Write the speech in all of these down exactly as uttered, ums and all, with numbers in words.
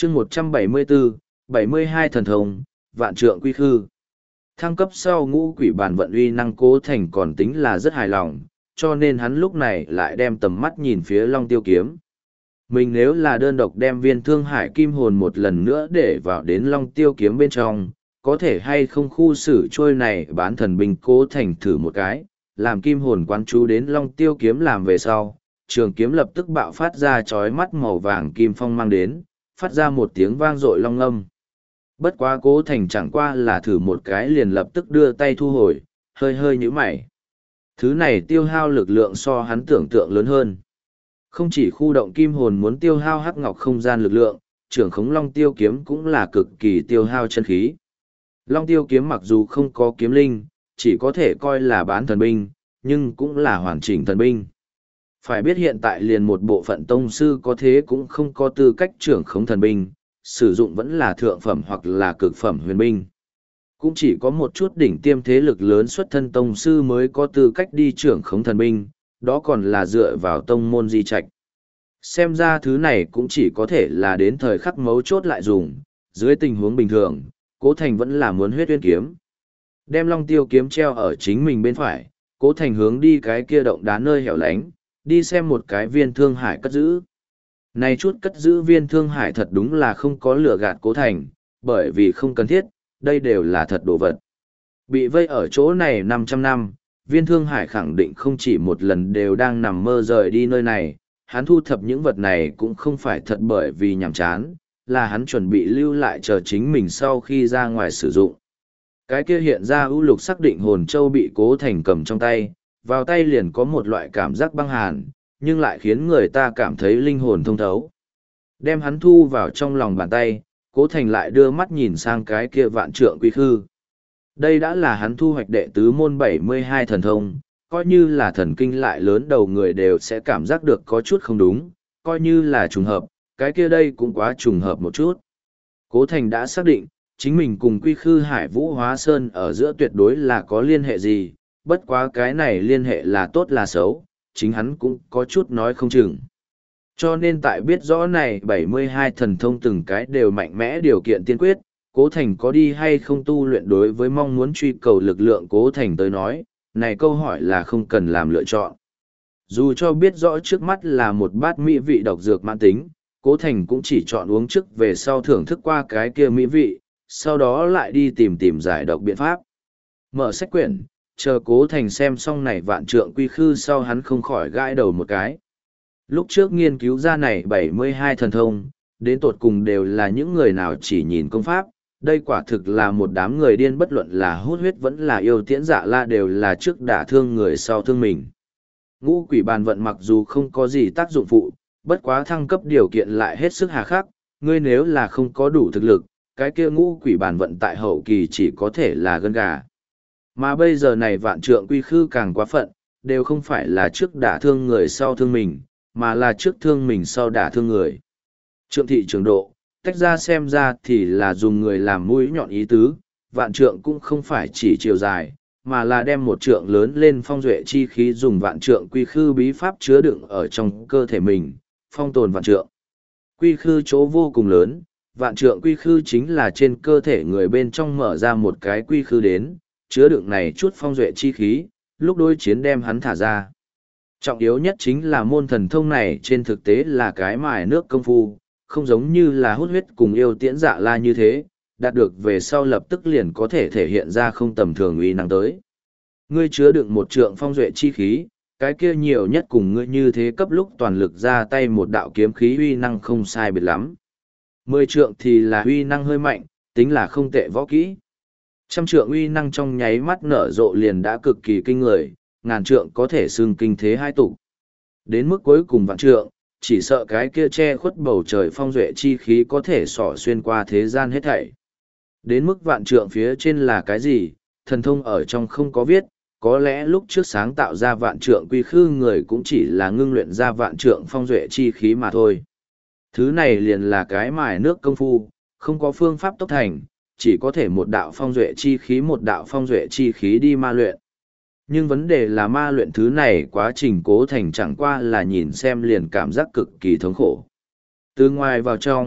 chương một trăm bảy mươi bốn, bảy mươi hai thần thông, vạn trượng quy khư. Thăng cấp sau ngũ quỷ bản vận uy năng Cố Thành còn tính là rất hài lòng, cho nên hắn lúc này lại đem tầm mắt nhìn phía Long Tiêu Kiếm. Mình nếu là đơn độc đem viên thương hải kim hồn một lần nữa để vào đến Long Tiêu Kiếm bên trong, có thể hay không khu xử trôi này bán thần binh. Cố Thành thử một cái, làm kim hồn quán chú đến Long Tiêu Kiếm làm về sau, trường kiếm lập tức bạo phát ra chói mắt màu vàng kim phong mang đến, phát ra một tiếng vang dội long âm. Bất quá Cố Thành chẳng qua là thử một cái liền lập tức đưa tay thu hồi, hơi hơi nhíu mày. Thứ này tiêu hao lực lượng so hắn tưởng tượng lớn hơn. Không chỉ khu động kim hồn muốn tiêu hao hắc ngọc không gian lực lượng, trưởng khống Long Tiêu Kiếm cũng là cực kỳ tiêu hao chân khí. Long Tiêu Kiếm mặc dù không có kiếm linh, chỉ có thể coi là bán thần binh, nhưng cũng là hoàn chỉnh thần binh. Phải biết hiện tại liền một bộ phận tông sư có thế cũng không có tư cách trưởng khống thần binh, sử dụng vẫn là thượng phẩm hoặc là cực phẩm huyền binh. Cũng chỉ có một chút đỉnh tiêm thế lực lớn xuất thân tông sư mới có tư cách đi trưởng khống thần binh, đó còn là dựa vào tông môn di trạch. Xem ra thứ này cũng chỉ có thể là đến thời khắc mấu chốt lại dùng, dưới tình huống bình thường, Cố Thành vẫn là muốn huyết uyên kiếm. Đem Long Tiêu Kiếm treo ở chính mình bên phải, Cố Thành hướng đi cái kia động đá nơi hẻo lánh, đi xem một cái viên thương hải cất giữ. Này chút cất giữ viên thương hải thật đúng là không có lừa gạt Cố Thành, bởi vì không cần thiết, đây đều là thật đồ vật. Bị vây ở chỗ này năm trăm năm, viên thương hải khẳng định không chỉ một lần đều đang nằm mơ rời đi nơi này, hắn thu thập những vật này cũng không phải thật bởi vì nhàm chán, là hắn chuẩn bị lưu lại chờ chính mình sau khi ra ngoài sử dụng. Cái kia hiện ra ưu lục xác định hồn châu bị Cố Thành cầm trong tay, vào tay liền có một loại cảm giác băng hàn, nhưng lại khiến người ta cảm thấy linh hồn thông thấu. Đem hắn thu vào trong lòng bàn tay, Cố Thành lại đưa mắt nhìn sang cái kia vạn trượng quy khư. Đây đã là hắn thu hoạch đệ tứ môn bảy mươi hai thần thông, coi như là thần kinh lại lớn đầu người đều sẽ cảm giác được có chút không đúng, coi như là trùng hợp, cái kia đây cũng quá trùng hợp một chút. Cố Thành đã xác định, chính mình cùng quy khư Hải Vũ Hóa Sơn ở giữa tuyệt đối là có liên hệ gì, bất quá cái này liên hệ là tốt là xấu, chính hắn cũng có chút nói không chừng. Cho nên tại biết rõ này bảy mươi hai thần thông từng cái đều mạnh mẽ điều kiện tiên quyết, Cố Thành có đi hay không tu luyện đối với mong muốn truy cầu lực lượng Cố Thành tới nói, này câu hỏi là không cần làm lựa chọn. Dù cho biết rõ trước mắt là một bát mỹ vị độc dược mãn tính, Cố Thành cũng chỉ chọn uống trước về sau thưởng thức qua cái kia mỹ vị, sau đó lại đi tìm tìm giải độc biện pháp. Mở sách quyển, chờ Cố Thành xem xong này vạn trượng quy khư sau hắn không khỏi gãi đầu một cái. Lúc trước nghiên cứu ra này bảy mươi hai thần thông, đến tột cùng đều là những người nào chỉ nhìn công pháp, đây quả thực là một đám người điên, bất luận là hút huyết vẫn là yêu tiễn dạ la đều là trước đả thương người sau thương mình. Ngũ quỷ bàn vận mặc dù không có gì tác dụng phụ, bất quá thăng cấp điều kiện lại hết sức hà khắc, ngươi nếu là không có đủ thực lực, cái kia ngũ quỷ bàn vận tại hậu kỳ chỉ có thể là gân gà. Mà bây giờ này vạn trượng quy khư càng quá phận, đều không phải là trước đả thương người sau thương mình, mà là trước thương mình sau đả thương người. Trượng thị trường độ, tách ra xem ra thì là dùng người làm mũi nhọn ý tứ, vạn trượng cũng không phải chỉ chiều dài, mà là đem một trượng lớn lên phong duệ chi khí dùng vạn trượng quy khư bí pháp chứa đựng ở trong cơ thể mình, phong tồn vạn trượng. Quy khư chỗ vô cùng lớn, vạn trượng quy khư chính là trên cơ thể người bên trong mở ra một cái quy khư đến, chứa đựng này chút phong duệ chi khí, lúc đối chiến đem hắn thả ra. Trọng yếu nhất chính là môn thần thông này trên thực tế là cái mài nước công phu, không giống như là hút huyết cùng yêu tiễn dạ la như thế, đạt được về sau lập tức liền có thể thể hiện ra không tầm thường uy năng tới. Ngươi chứa đựng một trượng phong duệ chi khí, cái kia nhiều nhất cùng ngươi như thế cấp lúc toàn lực ra tay một đạo kiếm khí uy năng không sai biệt lắm. Mười trượng thì là uy năng hơi mạnh, tính là không tệ võ kỹ. Trăm trượng uy năng trong nháy mắt nở rộ liền đã cực kỳ kinh người, ngàn trượng có thể xưng kinh thế hai tục. Đến mức cuối cùng vạn trượng, chỉ sợ cái kia che khuất bầu trời phong duệ chi khí có thể xỏ xuyên qua thế gian hết thảy. Đến mức vạn trượng phía trên là cái gì, thần thông ở trong không có viết, có lẽ lúc trước sáng tạo ra vạn trượng quy khư người cũng chỉ là ngưng luyện ra vạn trượng phong duệ chi khí mà thôi. Thứ này liền là cái mài nước công phu, không có phương pháp tốc thành, chỉ có thể một đạo phong duệ chi khí một đạo phong duệ chi khí đi ma luyện. Nhưng vấn đề là ma luyện thứ này quá trình Cố Thành chẳng qua là nhìn xem liền cảm giác cực kỳ thống khổ. Từ ngoài vào trong,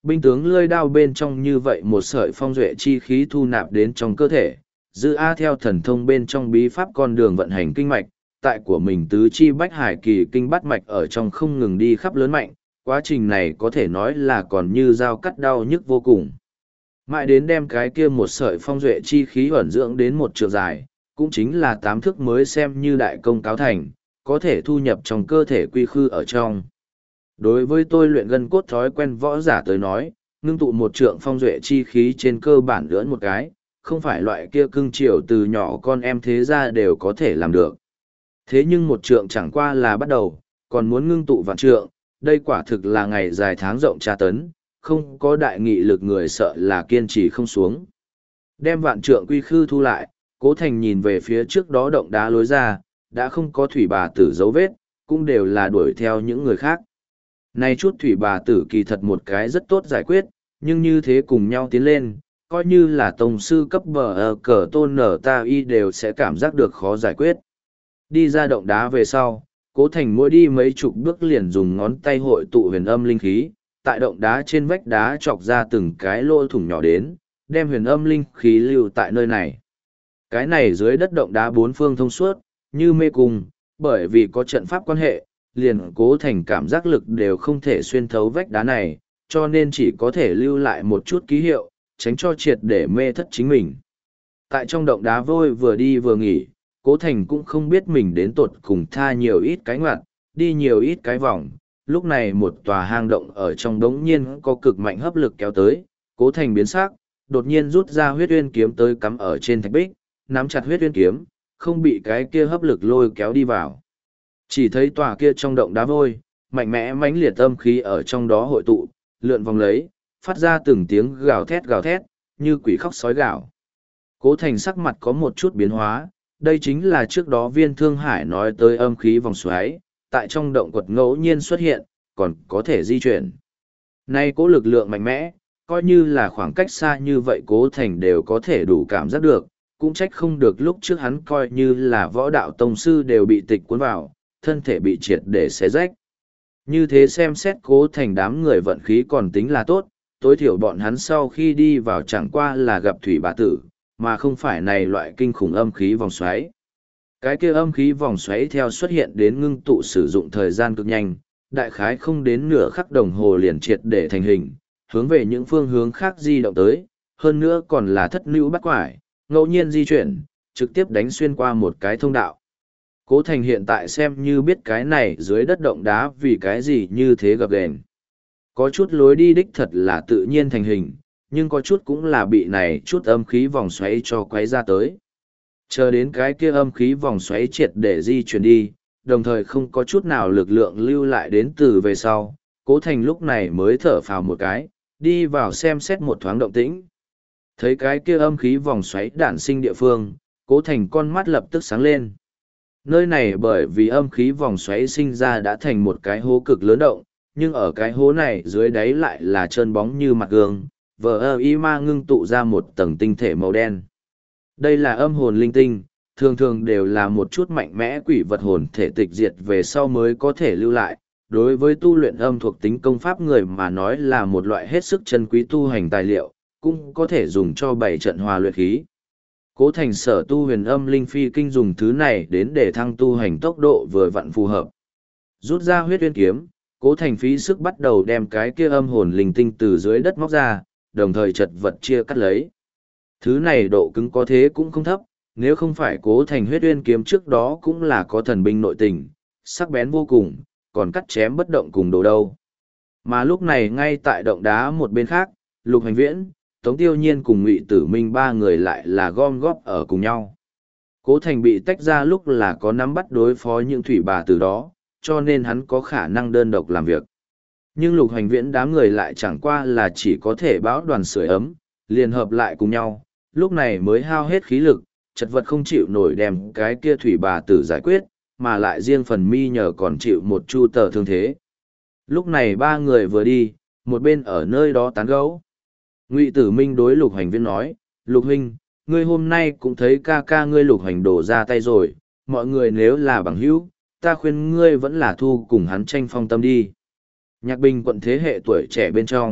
Binh tướng lưỡi đao bên trong như vậy một sợi phong duệ chi khí thu nạp đến trong cơ thể, dư A theo thần thông bên trong bí pháp con đường vận hành kinh mạch, tại của mình tứ chi bách hải kỳ kinh bắt mạch ở trong không ngừng đi khắp lớn mạnh, quá trình này có thể nói là còn như dao cắt đau nhức vô cùng. Mãi đến đem cái kia một sợi phong duệ chi khí ẩn dưỡng đến một trường dài, cũng chính là tám thước mới xem như đại công cáo thành, có thể thu nhập trong cơ thể quy khư ở trong. Đối với tôi luyện gân cốt thói quen võ giả tới nói, ngưng tụ một trượng phong duệ chi khí trên cơ bản lưỡn một cái, không phải loại kia cưng chiều từ nhỏ con em thế ra đều có thể làm được. Thế nhưng một trượng chẳng qua là bắt đầu, còn muốn ngưng tụ vạn trượng, đây quả thực là ngày dài tháng rộng tra tấn, không có đại nghị lực người sợ là kiên trì không xuống. Đem vạn trượng quy khư thu lại, Cố Thành nhìn về phía trước đó động đá lối ra, đã không có thủy bà tử dấu vết, cũng đều là đuổi theo những người khác. Này chút thủy bà tử kỳ thật một cái rất tốt giải quyết, nhưng như thế cùng nhau tiến lên, coi như là tông sư cấp bờ ở cờ tôn nở ta y đều sẽ cảm giác được khó giải quyết. Đi ra động đá về sau, Cố Thành mỗi đi mấy chục bước liền dùng ngón tay hội tụ huyền âm linh khí, tại động đá trên vách đá chọc ra từng cái lỗ thủng nhỏ đến, đem huyền âm linh khí lưu tại nơi này. Cái này dưới đất động đá bốn phương thông suốt, như mê cung, bởi vì có trận pháp quan hệ, liền Cố Thành cảm giác lực đều không thể xuyên thấu vách đá này, cho nên chỉ có thể lưu lại một chút ký hiệu, tránh cho triệt để mê thất chính mình. Tại trong động đá vôi vừa đi vừa nghỉ, Cố Thành cũng không biết mình đến tột cùng tha nhiều ít cái ngoặt, đi nhiều ít cái vòng. Lúc này một tòa hang động ở trong đống nhiên có cực mạnh hấp lực kéo tới, Cố Thành biến sắc, đột nhiên rút ra huyết uyên kiếm tới cắm ở trên thạch bích, nắm chặt huyết uyên kiếm, không bị cái kia hấp lực lôi kéo đi vào. Chỉ thấy tòa kia trong động đá vôi, mạnh mẽ mãnh liệt âm khí ở trong đó hội tụ, lượn vòng lấy, phát ra từng tiếng gào thét gào thét, như quỷ khóc sói gào. Cố Thành sắc mặt có một chút biến hóa, đây chính là trước đó Viên Thương Hải nói tới âm khí vòng xoáy, tại trong động quật ngẫu nhiên xuất hiện, còn có thể di chuyển. Nay cố lực lượng mạnh mẽ, coi như là khoảng cách xa như vậy Cố Thành đều có thể đủ cảm giác được, cũng trách không được lúc trước hắn coi như là võ đạo tông sư đều bị tịch cuốn vào, thân thể bị triệt để xé rách. Như thế xem xét Cố Thành đám người vận khí còn tính là tốt, tối thiểu bọn hắn sau khi đi vào chẳng qua là gặp thủy bà tử, mà không phải này loại kinh khủng âm khí vòng xoáy. Cái kia âm khí vòng xoáy theo xuất hiện đến ngưng tụ sử dụng thời gian cực nhanh, đại khái không đến nửa khắc đồng hồ liền triệt để thành hình, hướng về những phương hướng khác di động tới, hơn nữa còn là thất nữ bắt quải, ngẫu nhiên di chuyển, trực tiếp đánh xuyên qua một cái thông đạo. Cố Thành hiện tại xem như biết cái này dưới đất động đá vì cái gì như thế gập ghềnh. Có chút lối đi đích thật là tự nhiên thành hình, nhưng có chút cũng là bị này chút âm khí vòng xoáy cho quấy ra tới. Chờ đến cái kia âm khí vòng xoáy triệt để di chuyển đi, đồng thời không có chút nào lực lượng lưu lại đến từ về sau, Cố Thành lúc này mới thở phào một cái, đi vào xem xét một thoáng động tĩnh. Thấy cái kia âm khí vòng xoáy đản sinh địa phương, Cố Thành con mắt lập tức sáng lên. Nơi này bởi vì âm khí vòng xoáy sinh ra đã thành một cái hố cực lớn động, nhưng ở cái hố này dưới đáy lại là trơn bóng như mặt gương, vờ ơ y ma ngưng tụ ra một tầng tinh thể màu đen. Đây là âm hồn linh tinh, thường thường đều là một chút mạnh mẽ quỷ vật hồn thể tịch diệt về sau mới có thể lưu lại. Đối với tu luyện âm thuộc tính công pháp người mà nói là một loại hết sức chân quý tu hành tài liệu, cũng có thể dùng cho bảy trận hòa luyện khí. Cố Thành sở tu huyền âm linh phi kinh dùng thứ này đến để thăng tu hành tốc độ vừa vặn phù hợp. Rút ra huyết uyên kiếm, Cố Thành phí sức bắt đầu đem cái kia âm hồn linh tinh từ dưới đất móc ra, đồng thời chật vật chia cắt lấy. Thứ này độ cứng có thế cũng không thấp, nếu không phải Cố Thành huyết uyên kiếm trước đó cũng là có thần binh nội tình, sắc bén vô cùng, còn cắt chém bất động cùng đồ đâu. Mà lúc này ngay tại động đá một bên khác, Lục Hành Viễn, Tống Tiêu Nhiên cùng Ngụy Tử Minh ba người lại là gom góp ở cùng nhau. Cố Thành bị tách ra lúc là có nắm bắt đối phó những thủy bà từ đó, cho nên hắn có khả năng đơn độc làm việc. Nhưng Lục Hành Viễn đám người lại chẳng qua là chỉ có thể báo đoàn sưởi ấm, liền hợp lại cùng nhau, lúc này mới hao hết khí lực, chật vật không chịu nổi đem cái kia thủy bà tử giải quyết, mà lại riêng phần mi nhờ còn chịu một chu tờ thương thế. Lúc này ba người vừa đi, một bên ở nơi đó tán gẫu. Ngụy Tử Minh đối Lục Hành Viễn nói, Lục huynh, ngươi hôm nay cũng thấy ca ca ngươi Lục Hành đổ ra tay rồi, mọi người nếu là bằng hữu, ta khuyên ngươi vẫn là thu cùng hắn tranh phong tâm đi. Nhạc Bình quận thế hệ tuổi trẻ bên trong,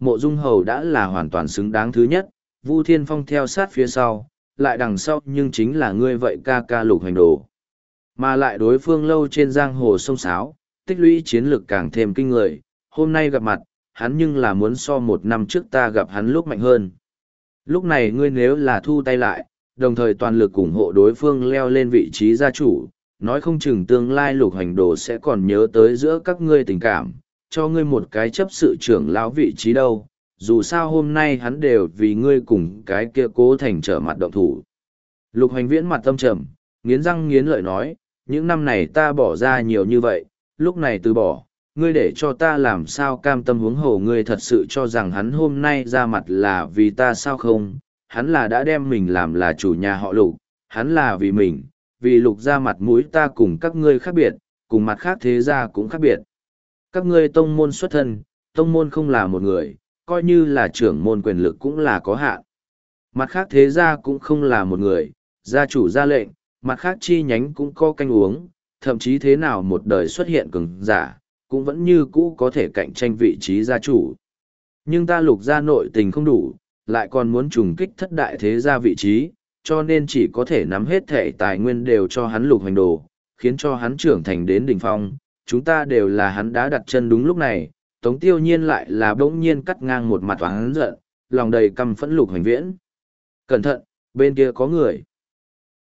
Mộ Dung Hầu đã là hoàn toàn xứng đáng thứ nhất, Vu Thiên Phong theo sát phía sau, lại đằng sau nhưng chính là ngươi vậy ca ca Lục Hoành Đồ. Mà lại đối phương lâu trên giang hồ sông sáo, tích lũy chiến lực càng thêm kinh người, hôm nay gặp mặt, hắn nhưng là muốn so một năm trước ta gặp hắn lúc mạnh hơn. Lúc này ngươi nếu là thu tay lại, đồng thời toàn lực ủng hộ đối phương leo lên vị trí gia chủ, nói không chừng tương lai Lục Hoành Đồ sẽ còn nhớ tới giữa các ngươi tình cảm, cho ngươi một cái chấp sự trưởng lão vị trí đâu, dù sao hôm nay hắn đều vì ngươi cùng cái kia Cố Thành trở mặt động thủ. Lục Hoành Viễn mặt tâm trầm, nghiến răng nghiến lợi nói, những năm này ta bỏ ra nhiều như vậy, lúc này từ bỏ, ngươi để cho ta làm sao cam tâm huống hồ ngươi thật sự cho rằng hắn hôm nay ra mặt là vì ta sao không, hắn là đã đem mình làm là chủ nhà họ Lục, hắn là vì mình, vì Lục ra mặt mũi ta cùng các ngươi khác biệt, cùng mặt khác thế gia cũng khác biệt. Các ngươi tông môn xuất thân, tông môn không là một người, coi như là trưởng môn quyền lực cũng là có hạn. Mặt khác thế gia cũng không là một người, gia chủ ra lệnh, mặt khác chi nhánh cũng có canh uống, thậm chí thế nào một đời xuất hiện cường giả, cũng vẫn như cũ có thể cạnh tranh vị trí gia chủ. Nhưng ta Lục gia nội tình không đủ, lại còn muốn trùng kích thất đại thế gia vị trí, cho nên chỉ có thể nắm hết thể tài nguyên đều cho hắn Lục Hoành Đồ, khiến cho hắn trưởng thành đến đỉnh phong. Chúng ta đều là hắn đã đặt chân đúng lúc này, Tống Tiêu Nhiên lại là bỗng nhiên cắt ngang một mặt oán giận, lòng đầy căm phẫn Lục Hoành Viễn. Cẩn thận, bên kia có người.